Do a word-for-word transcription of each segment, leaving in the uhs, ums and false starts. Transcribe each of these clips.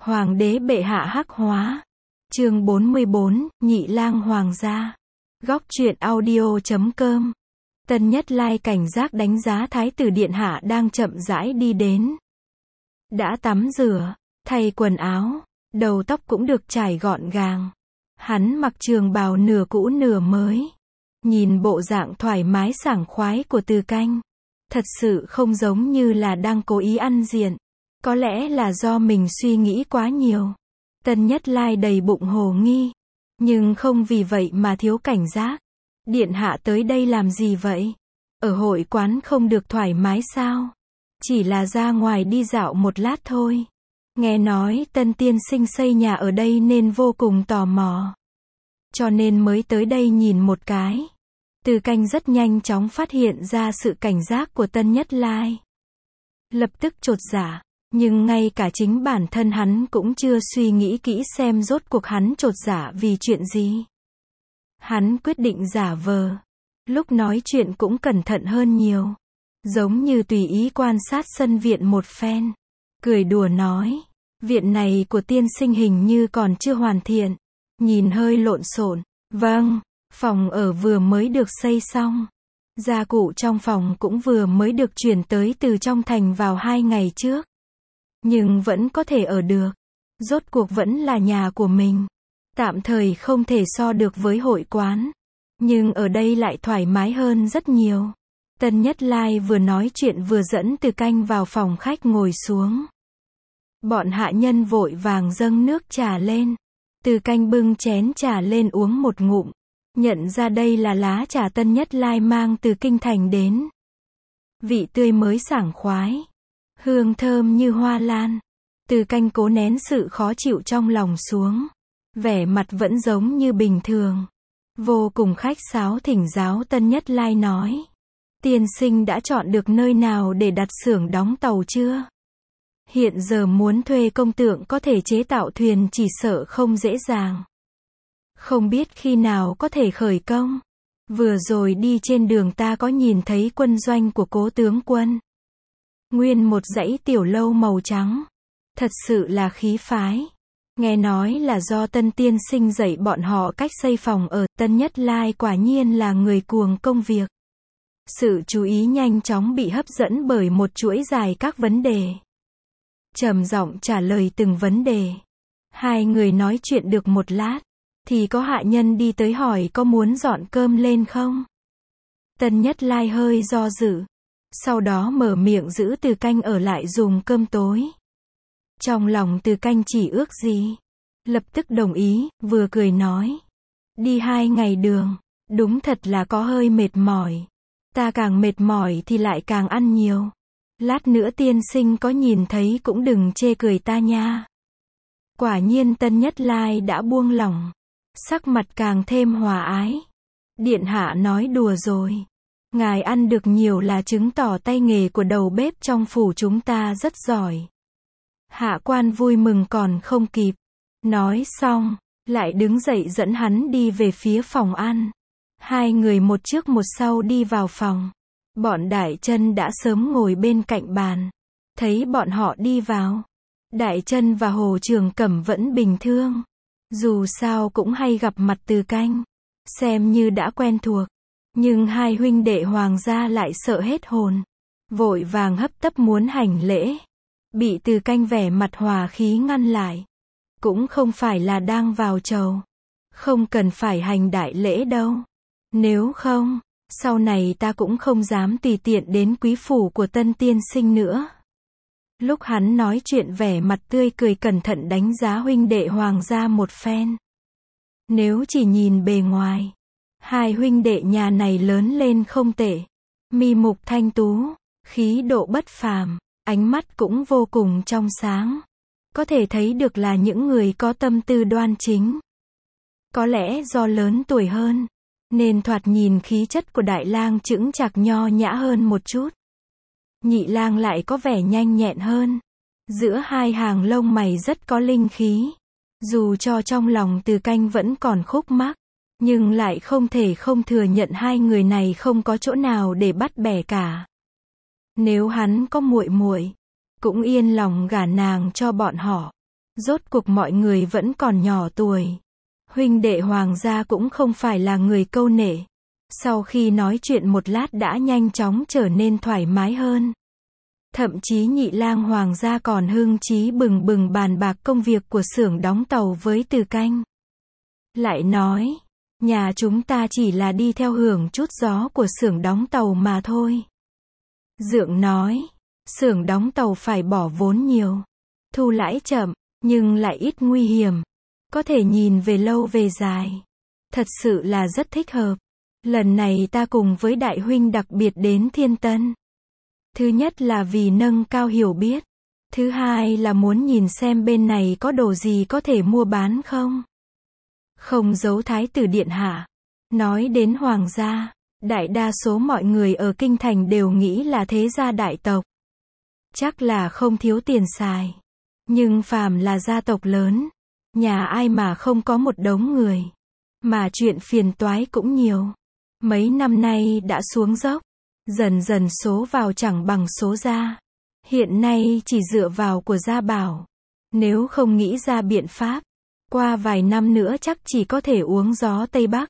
Hoàng đế bệ hạ hắc hóa. Chương bốn mươi bốn, Nhị lang hoàng gia. Góc truyện audio chấm com. Tân Nhất Lai cảnh giác đánh giá thái tử điện hạ đang chậm rãi đi đến. Đã tắm rửa, thay quần áo, đầu tóc cũng được trải gọn gàng. Hắn mặc trường bào nửa cũ nửa mới. Nhìn bộ dạng thoải mái sảng khoái của Từ Canh, thật sự không giống như là đang cố ý ăn diện. Có lẽ là do mình suy nghĩ quá nhiều. Tân Nhất Lai đầy bụng hồ nghi, nhưng không vì vậy mà thiếu cảnh giác. Điện hạ tới đây làm gì vậy? Ở hội quán không được thoải mái sao? Chỉ là ra ngoài đi dạo một lát thôi. Nghe nói Tân tiên sinh xây nhà ở đây nên vô cùng tò mò, cho nên mới tới đây nhìn một cái. Từ Canh rất nhanh chóng phát hiện ra sự cảnh giác của Tân Nhất Lai. Lập tức chột dạ, nhưng ngay cả chính bản thân hắn cũng chưa suy nghĩ kỹ xem rốt cuộc hắn chột dạ vì chuyện gì. Hắn quyết định giả vờ. Lúc nói chuyện cũng cẩn thận hơn nhiều. Giống như tùy ý quan sát sân viện một phen. Cười đùa nói, viện này của tiên sinh hình như còn chưa hoàn thiện. Nhìn hơi lộn xộn. Vâng, phòng ở vừa mới được xây xong. Gia cụ trong phòng cũng vừa mới được chuyển tới từ trong thành vào hai ngày trước. Nhưng vẫn có thể ở được. Rốt cuộc vẫn là nhà của mình. Tạm thời không thể so được với hội quán. Nhưng ở đây lại thoải mái hơn rất nhiều. Tân Nhất Lai vừa nói chuyện vừa dẫn Từ Canh vào phòng khách ngồi xuống. Bọn hạ nhân vội vàng dâng nước trà lên. Từ Canh bưng chén trà lên uống một ngụm. Nhận ra đây là lá trà Tân Nhất Lai mang từ kinh thành đến. Vị tươi mới sảng khoái. Hương thơm như hoa lan. Từ Canh cố nén sự khó chịu trong lòng xuống. Vẻ mặt vẫn giống như bình thường. Vô cùng khách sáo thỉnh giáo Tân Nhất Lai nói. Tiên sinh đã chọn được nơi nào để đặt xưởng đóng tàu chưa? Hiện giờ muốn thuê công tượng có thể chế tạo thuyền chỉ sợ không dễ dàng. Không biết khi nào có thể khởi công. Vừa rồi đi trên đường ta có nhìn thấy quân doanh của Cố tướng quân. Nguyên một dãy tiểu lâu màu trắng. Thật sự là khí phái. Nghe nói là do Tân tiên sinh dạy bọn họ cách xây phòng ở. Tân Nhất Lai quả nhiên là người cuồng công việc. Sự chú ý nhanh chóng bị hấp dẫn bởi một chuỗi dài các vấn đề. Trầm giọng trả lời từng vấn đề. Hai người nói chuyện được một lát, thì có hạ nhân đi tới hỏi có muốn dọn cơm lên không? Tân Nhất Lai hơi do dự. Sau đó mở miệng giữ Từ Canh ở lại dùng cơm tối. Trong lòng Từ Canh chỉ ước gì. Lập tức đồng ý, vừa cười nói. Đi hai ngày đường, đúng thật là có hơi mệt mỏi. Ta càng mệt mỏi thì lại càng ăn nhiều. Lát nữa tiên sinh có nhìn thấy cũng đừng chê cười ta nha. Quả nhiên Tân Nhất Lai đã buông lỏng. Sắc mặt càng thêm hòa ái. Điện hạ nói đùa rồi. Ngài ăn được nhiều là chứng tỏ tay nghề của đầu bếp trong phủ chúng ta rất giỏi. Hạ quan vui mừng còn không kịp. Nói xong, lại đứng dậy dẫn hắn đi về phía phòng ăn. Hai người một trước một sau đi vào phòng. Bọn Đại Trân đã sớm ngồi bên cạnh bàn. Thấy bọn họ đi vào. Đại Trân và Hồ Trường Cẩm vẫn bình thường. Dù sao cũng hay gặp mặt Từ Canh. Xem như đã quen thuộc. Nhưng hai huynh đệ hoàng gia lại sợ hết hồn. Vội vàng hấp tấp muốn hành lễ. Bị Từ Canh vẻ mặt hòa khí ngăn lại. Cũng không phải là đang vào chầu. Không cần phải hành đại lễ đâu. Nếu không, sau này ta cũng không dám tùy tiện đến quý phủ của Tân tiên sinh nữa. Lúc hắn nói chuyện vẻ mặt tươi cười cẩn thận đánh giá huynh đệ hoàng gia một phen. Nếu chỉ nhìn bề ngoài, hai huynh đệ nhà này lớn lên không tệ. Mi mục thanh tú, khí độ bất phàm, ánh mắt cũng vô cùng trong sáng. Có thể thấy được là những người có tâm tư đoan chính. Có lẽ do lớn tuổi hơn, nên thoạt nhìn khí chất của đại lang chững chạc nho nhã hơn một chút. Nhị lang lại có vẻ nhanh nhẹn hơn. Giữa hai hàng lông mày rất có linh khí. Dù cho trong lòng Từ Canh vẫn còn khúc mắc, nhưng lại không thể không thừa nhận hai người này không có chỗ nào để bắt bẻ cả. Nếu hắn có muội muội, cũng yên lòng gả nàng cho bọn họ. Rốt cuộc mọi người vẫn còn nhỏ tuổi. Huynh đệ Hoàng gia cũng không phải là người câu nệ. Sau khi nói chuyện một lát đã nhanh chóng trở nên thoải mái hơn. Thậm chí Nhị Lang Hoàng gia còn hưng chí bừng bừng bàn bạc công việc của xưởng đóng tàu với Từ Canh. Lại nói, nhà chúng ta chỉ là đi theo hưởng chút gió của xưởng đóng tàu mà thôi. Dượng nói, xưởng đóng tàu phải bỏ vốn nhiều, thu lãi chậm, nhưng lại ít nguy hiểm, có thể nhìn về lâu về dài. Thật sự là rất thích hợp. Lần này ta cùng với đại huynh đặc biệt đến Thiên Tân. Thứ nhất là vì nâng cao hiểu biết. Thứ hai là muốn nhìn xem bên này có đồ gì có thể mua bán không. Không giấu Thái tử điện hạ. Nói đến Hoàng gia, đại đa số mọi người ở Kinh Thành đều nghĩ là thế gia đại tộc. Chắc là không thiếu tiền xài. Nhưng phàm là gia tộc lớn, nhà ai mà không có một đống người. Mà chuyện phiền toái cũng nhiều. Mấy năm nay đã xuống dốc. Dần dần số vào chẳng bằng số ra. Hiện nay chỉ dựa vào của gia bảo. Nếu không nghĩ ra biện pháp, qua vài năm nữa chắc chỉ có thể uống gió Tây Bắc.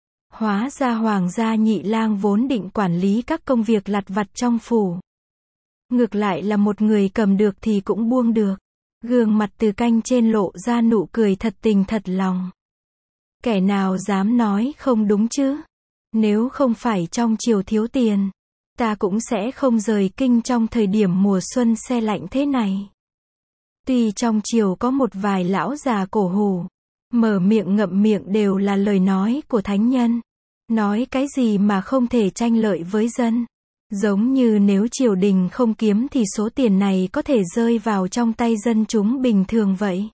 Hóa ra Hoàng gia Nhị Lang vốn định quản lý các công việc lặt vặt trong phủ. Ngược lại là một người cầm được thì cũng buông được. Gương mặt Từ Canh trên lộ ra nụ cười thật tình thật lòng. Kẻ nào dám nói không đúng chứ? Nếu không phải trong triều thiếu tiền, ta cũng sẽ không rời kinh trong thời điểm mùa xuân se lạnh thế này. Tuy trong triều có một vài lão già cổ hủ, mở miệng ngậm miệng đều là lời nói của thánh nhân. Nói cái gì mà không thể tranh lợi với dân. Giống như nếu triều đình không kiếm thì số tiền này có thể rơi vào trong tay dân chúng bình thường vậy.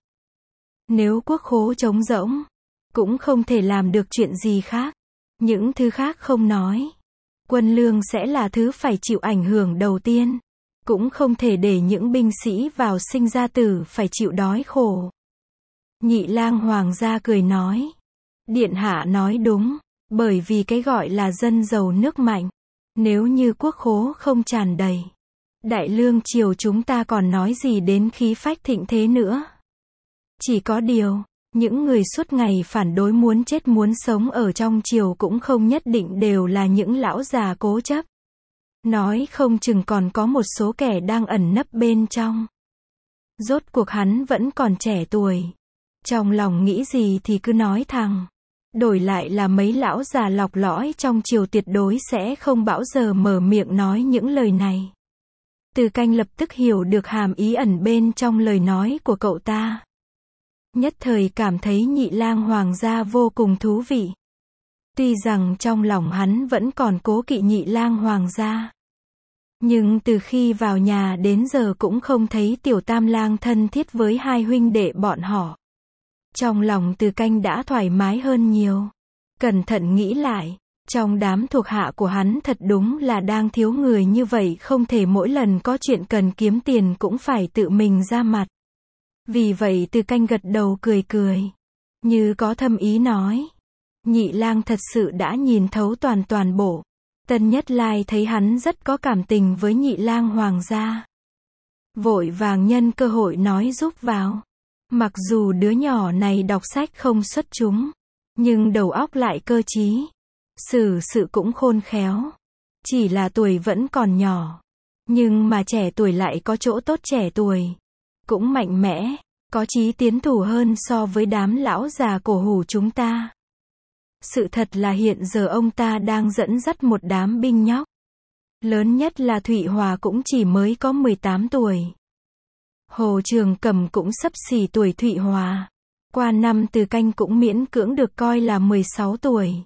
Nếu quốc khố trống rỗng, cũng không thể làm được chuyện gì khác. Những thứ khác không nói. Quân lương sẽ là thứ phải chịu ảnh hưởng đầu tiên. Cũng không thể để những binh sĩ vào sinh ra tử phải chịu đói khổ. Nhị Lang Hoàng gia cười nói. Điện hạ nói đúng, bởi vì cái gọi là dân giàu nước mạnh. Nếu như quốc khố không tràn đầy, đại lương triều chúng ta còn nói gì đến khí phách thịnh thế nữa. Chỉ có điều, những người suốt ngày phản đối muốn chết muốn sống ở trong triều cũng không nhất định đều là những lão già cố chấp. Nói không chừng còn có một số kẻ đang ẩn nấp bên trong. Rốt cuộc hắn vẫn còn trẻ tuổi. Trong lòng nghĩ gì thì cứ nói thẳng. Đổi lại là mấy lão già lọc lõi trong triều tuyệt đối sẽ không bao giờ mở miệng nói những lời này. Từ Canh lập tức hiểu được hàm ý ẩn bên trong lời nói của cậu ta. Nhất thời cảm thấy Nhị Lang Hoàng gia vô cùng thú vị. Tuy rằng trong lòng hắn vẫn còn cố kỵ Nhị Lang Hoàng gia. Nhưng từ khi vào nhà đến giờ cũng không thấy Tiểu Tam Lang thân thiết với hai huynh đệ bọn họ. Trong lòng Từ Canh đã thoải mái hơn nhiều. Cẩn thận nghĩ lại, trong đám thuộc hạ của hắn thật đúng là đang thiếu người như vậy, không thể mỗi lần có chuyện cần kiếm tiền cũng phải tự mình ra mặt. Vì vậy Từ Canh gật đầu cười cười, như có thâm ý nói. Nhị Lang thật sự đã nhìn thấu toàn toàn bộ. Tân Nhất Lai thấy hắn rất có cảm tình với Nhị Lang Hoàng gia. Vội vàng nhân cơ hội nói giúp vào. Mặc dù đứa nhỏ này đọc sách không xuất chúng, nhưng đầu óc lại cơ trí, xử sự cũng khôn khéo. Chỉ là tuổi vẫn còn nhỏ, nhưng mà trẻ tuổi lại có chỗ tốt, trẻ tuổi cũng mạnh mẽ, có chí tiến thủ hơn so với đám lão già cổ hủ chúng ta. Sự thật là hiện giờ ông ta đang dẫn dắt một đám binh nhóc. Lớn nhất là Thụy Hòa cũng chỉ mới có mười tám tuổi. Hồ Trường Cẩm cũng xấp xỉ tuổi Thụy Hòa. Qua năm Từ Canh cũng miễn cưỡng được coi là mười sáu tuổi.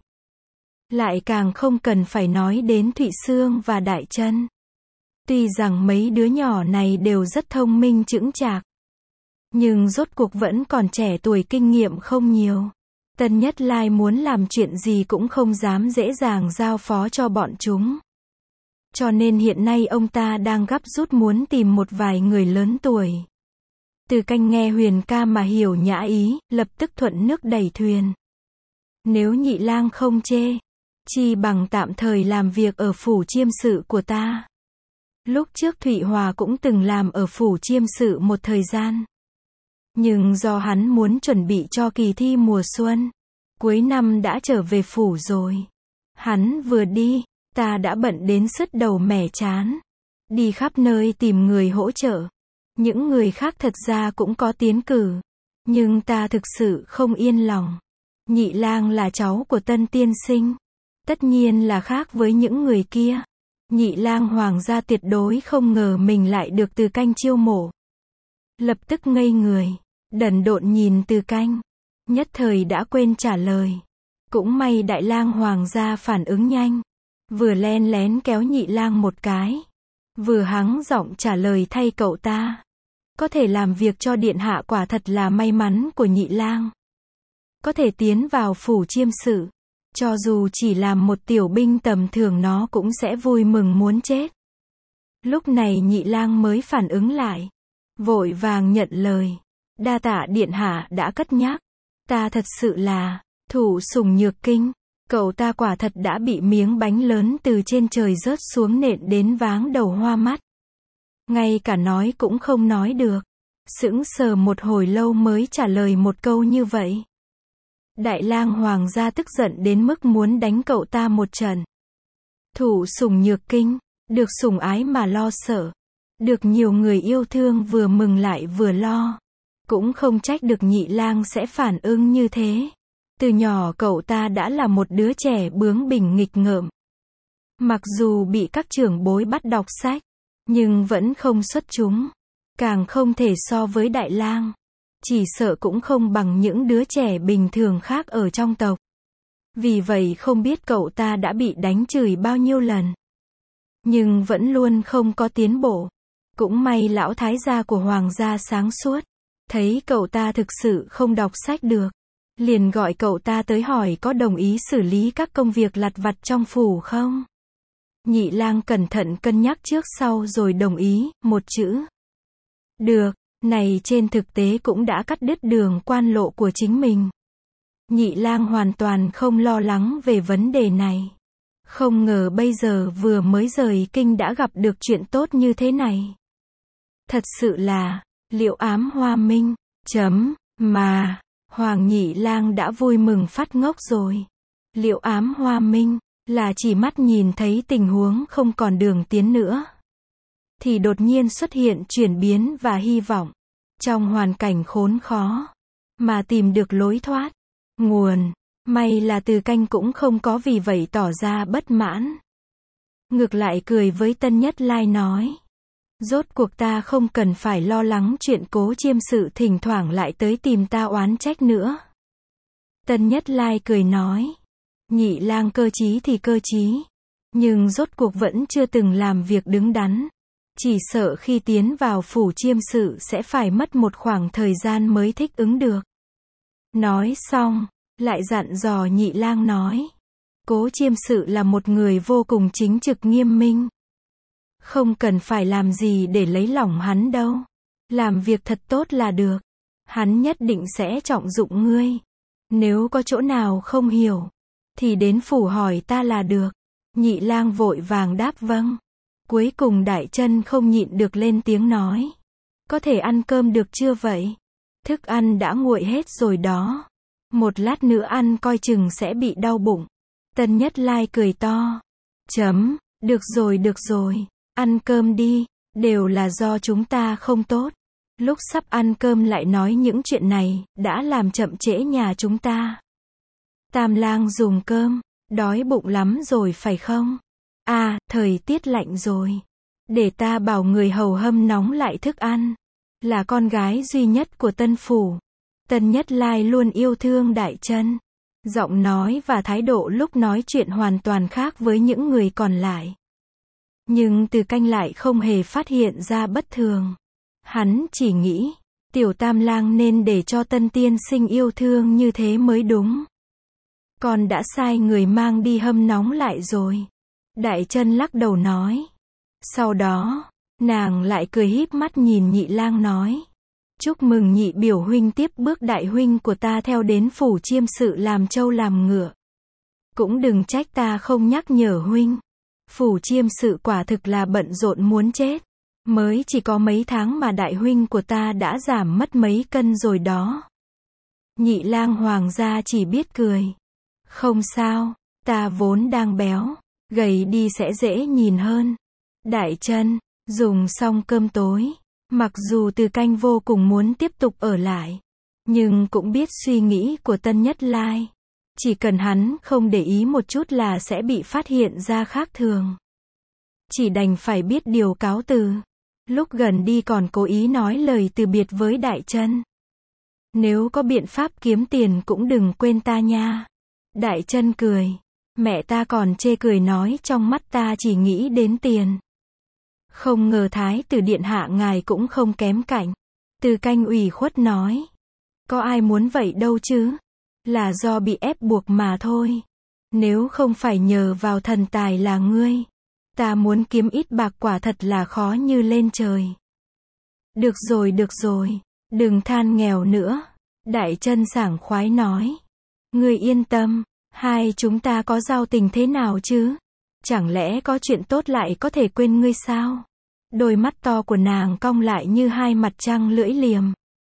Lại càng không cần phải nói đến Thụy Sương và Đại Trân. Tuy rằng mấy đứa nhỏ này đều rất thông minh chững chạc, nhưng rốt cuộc vẫn còn trẻ tuổi, kinh nghiệm không nhiều. Tân Nhất Lai muốn làm chuyện gì cũng không dám dễ dàng giao phó cho bọn chúng. Cho nên hiện nay ông ta đang gấp rút muốn tìm một vài người lớn tuổi. Từ Canh nghe Huyền ca mà hiểu nhã ý, lập tức thuận nước đẩy thuyền. Nếu Nhị Lang không chê, chi bằng tạm thời làm việc ở phủ chiêm sự của ta. Lúc trước Thụy Hòa cũng từng làm ở phủ chiêm sự một thời gian. Nhưng do hắn muốn chuẩn bị cho kỳ thi mùa xuân, cuối năm đã trở về phủ rồi. Hắn vừa đi, ta đã bận đến sứt đầu mẻ trán. Đi khắp nơi tìm người hỗ trợ. Những người khác thật ra cũng có tiến cử. Nhưng ta thực sự không yên lòng. Nhị lang là cháu của Tân tiên sinh. Tất nhiên là khác với những người kia. Nhị lang hoàng gia tuyệt đối không ngờ mình lại được Từ Canh chiêu mộ. Lập tức ngây người, đần độn nhìn Từ Canh. Nhất thời đã quên trả lời. Cũng may đại lang hoàng gia phản ứng nhanh. Vừa len lén kéo nhị lang một cái. Vừa hắng giọng trả lời thay cậu ta. Có thể làm việc cho điện hạ quả thật là may mắn của nhị lang. Có thể tiến vào phủ chiêm sự. Cho dù chỉ làm một tiểu binh tầm thường nó cũng sẽ vui mừng muốn chết. Lúc này nhị lang mới phản ứng lại. Vội vàng nhận lời. Đa tạ điện hạ đã cất nhắc. Ta thật sự là thủ sủng nhược kinh. Cậu ta quả thật đã bị miếng bánh lớn từ trên trời rớt xuống nện đến váng đầu hoa mắt. Ngay cả nói cũng không nói được. Sững sờ một hồi lâu mới trả lời một câu như vậy. Đại lang hoàng gia tức giận đến mức muốn đánh cậu ta một trận. Thủ sủng nhược kinh, được sủng ái mà lo sợ. Được nhiều người yêu thương vừa mừng lại vừa lo. Cũng không trách được nhị lang sẽ phản ứng như thế. Từ nhỏ cậu ta đã là một đứa trẻ bướng bỉnh nghịch ngợm. Mặc dù bị các trưởng bối bắt đọc sách, nhưng vẫn không xuất chúng. Càng không thể so với đại lang. Chỉ sợ cũng không bằng những đứa trẻ bình thường khác ở trong tộc. Vì vậy không biết cậu ta đã bị đánh chửi bao nhiêu lần. Nhưng vẫn luôn không có tiến bộ. Cũng may lão thái gia của hoàng gia sáng suốt. Thấy cậu ta thực sự không đọc sách được. Liền gọi cậu ta tới hỏi có đồng ý xử lý các công việc lặt vặt trong phủ không? Nhị lang cẩn thận cân nhắc trước sau rồi đồng ý, một chữ. Được, này trên thực tế cũng đã cắt đứt đường quan lộ của chính mình. Nhị lang hoàn toàn không lo lắng về vấn đề này. Không ngờ bây giờ vừa mới rời kinh đã gặp được chuyện tốt như thế này. Thật sự là, liệu ám hoa minh, chấm, mà, Hoàng nhị lang đã vui mừng phát ngốc rồi. Liệu ám hoa minh, là chỉ mắt nhìn thấy tình huống không còn đường tiến nữa. Thì đột nhiên xuất hiện chuyển biến và hy vọng. Trong hoàn cảnh khốn khó, mà tìm được lối thoát. Nguồn, may là Từ Canh cũng không có vì vậy tỏ ra bất mãn. Ngược lại cười với Tân Nhất Lai nói. Rốt cuộc ta không cần phải lo lắng chuyện Cố Chiêm sự thỉnh thoảng lại tới tìm ta oán trách nữa. Tân Nhất Lai cười nói. Nhị lang cơ trí thì cơ trí. Nhưng rốt cuộc vẫn chưa từng làm việc đứng đắn. Chỉ sợ khi tiến vào phủ chiêm sự sẽ phải mất một khoảng thời gian mới thích ứng được. Nói xong, lại dặn dò nhị lang nói. Cố Chiêm sự là một người vô cùng chính trực nghiêm minh. Không cần phải làm gì để lấy lòng hắn đâu. Làm việc thật tốt là được. Hắn nhất định sẽ trọng dụng ngươi. Nếu có chỗ nào không hiểu, thì đến phủ hỏi ta là được. Nhị lang vội vàng đáp vâng. Cuối cùng Đại Chân không nhịn được lên tiếng nói. Có thể ăn cơm được chưa vậy? Thức ăn đã nguội hết rồi đó. Một lát nữa ăn coi chừng sẽ bị đau bụng. Tân Nhất Lai cười to. Chấm, được rồi được rồi, ăn cơm đi, đều là do chúng ta không tốt. Lúc sắp ăn cơm lại nói những chuyện này, đã làm chậm trễ nhà chúng ta. Tam lang dùng cơm, đói bụng lắm rồi phải không? À, thời tiết lạnh rồi. Để ta bảo người hầu hâm nóng lại thức ăn. Là con gái duy nhất của Tân phủ. Tân Nhất Lai luôn yêu thương Đại Chân. Giọng nói và thái độ lúc nói chuyện hoàn toàn khác với những người còn lại. Nhưng Từ Canh lại không hề phát hiện ra bất thường. Hắn chỉ nghĩ, tiểu tam lang nên để cho Tân tiên sinh yêu thương như thế mới đúng. Con đã sai người mang đi hâm nóng lại rồi. Đại Chân lắc đầu nói. Sau đó, nàng lại cười híp mắt nhìn nhị lang nói. Chúc mừng nhị biểu huynh tiếp bước đại huynh của ta theo đến phủ chiêm sự làm trâu làm ngựa. Cũng đừng trách ta không nhắc nhở huynh. Phủ chiêm sự quả thực là bận rộn muốn chết. Mới chỉ có mấy tháng mà đại huynh của ta đã giảm mất mấy cân rồi đó. Nhị lang hoàng gia chỉ biết cười. Không sao, ta vốn đang béo, gầy đi sẽ dễ nhìn hơn. Đại Trân, dùng xong cơm tối, mặc dù Từ Canh vô cùng muốn tiếp tục ở lại, nhưng cũng biết suy nghĩ của Tân Nhất Lai. Chỉ cần hắn không để ý một chút là sẽ bị phát hiện ra khác thường. Chỉ đành phải biết điều cáo từ. Lúc gần đi còn cố ý nói lời từ biệt với Đại Trân. Nếu có biện pháp kiếm tiền cũng đừng quên ta nha. Đại Trân cười. Mẹ ta còn chê cười nói trong mắt ta chỉ nghĩ đến tiền. Không ngờ Thái tử điện hạ ngài cũng không kém cạnh. Từ Canh ủy khuất nói. Có ai muốn vậy đâu chứ. Là do bị ép buộc mà thôi. Nếu không phải nhờ vào thần tài là ngươi, ta muốn kiếm ít bạc quả thật là khó như lên trời. Được rồi được rồi, đừng than nghèo nữa. Đại Trân sảng khoái nói. Ngươi yên tâm, hai chúng ta có giao tình thế nào chứ? Chẳng lẽ có chuyện tốt lại có thể quên ngươi sao? Đôi mắt to của nàng cong lại như hai mặt trăng lưỡi liềm.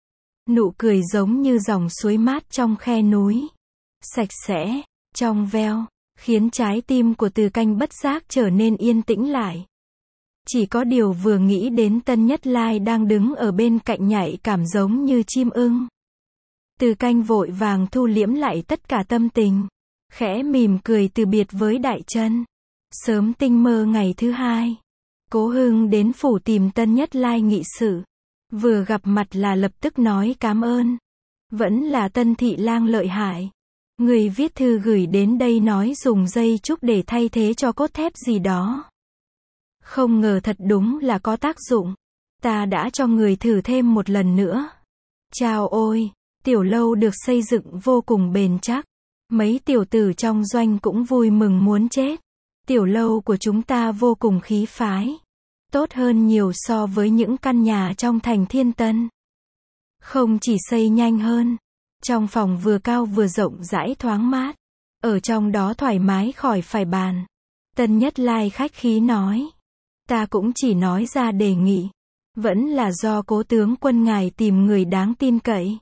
Nụ cười giống như dòng suối mát trong khe núi. Sạch sẽ, trong veo, khiến trái tim của Từ Canh bất giác trở nên yên tĩnh lại. Chỉ có điều vừa nghĩ đến Tân Nhất Lai đang đứng ở bên cạnh nhạy cảm giống như chim ưng. Từ Canh vội vàng thu liễm lại tất cả tâm tình. Khẽ mỉm cười từ biệt với Đại Trân. Sớm tinh mơ ngày thứ hai, Cố Hưng đến phủ tìm Tân Nhất Lai nghị sự. Vừa gặp mặt là lập tức nói cám ơn. Vẫn là Tân thị lang lợi hại. Người viết thư gửi đến đây nói dùng dây trúc để thay thế cho cốt thép gì đó. Không ngờ thật đúng là có tác dụng. Ta đã cho người thử thêm một lần nữa. Chao ôi, tiểu lâu được xây dựng vô cùng bền chắc. Mấy tiểu tử trong doanh cũng vui mừng muốn chết. Tiểu lâu của chúng ta vô cùng khí phái. Tốt hơn nhiều so với những căn nhà trong thành Thiên Tân. Không chỉ xây nhanh hơn, trong phòng vừa cao vừa rộng rãi thoáng mát. Ở trong đó thoải mái khỏi phải bàn. Tân Nhất Lai khách khí nói. Ta cũng chỉ nói ra đề nghị. Vẫn là do Cố tướng quân ngài tìm người đáng tin cậy.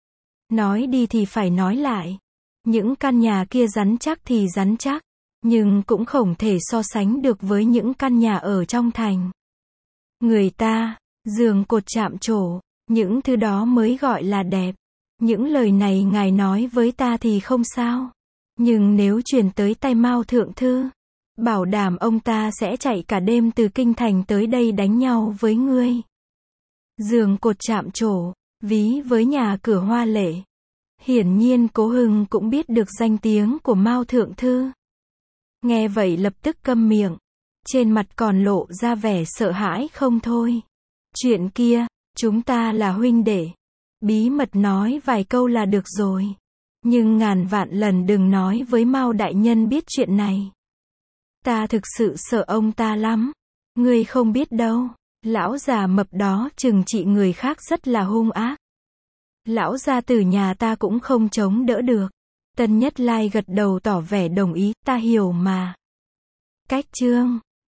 Nói đi thì phải nói lại. Những căn nhà kia rắn chắc thì rắn chắc. Nhưng cũng không thể so sánh được với những căn nhà ở trong thành. Người ta, giường cột chạm trổ, những thứ đó mới gọi là đẹp. Những lời này ngài nói với ta thì không sao. Nhưng nếu truyền tới tay Mao thượng thư, bảo đảm ông ta sẽ chạy cả đêm từ kinh thành tới đây đánh nhau với ngươi. Giường cột chạm trổ, ví với nhà cửa hoa lệ. Hiển nhiên Cố Hưng cũng biết được danh tiếng của Mao thượng thư. Nghe vậy lập tức câm miệng. Trên mặt còn lộ ra vẻ sợ hãi không thôi. Chuyện kia, chúng ta là huynh đệ. Bí mật nói vài câu là được rồi. Nhưng ngàn vạn lần đừng nói với Mao đại nhân biết chuyện này. Ta thực sự sợ ông ta lắm. Ngươi không biết đâu. Lão già mập đó trừng trị người khác rất là hung ác. Lão gia tử nhà ta cũng không chống đỡ được. Tân Nhất Lai gật đầu tỏ vẻ đồng ý. Ta hiểu mà. Cách chương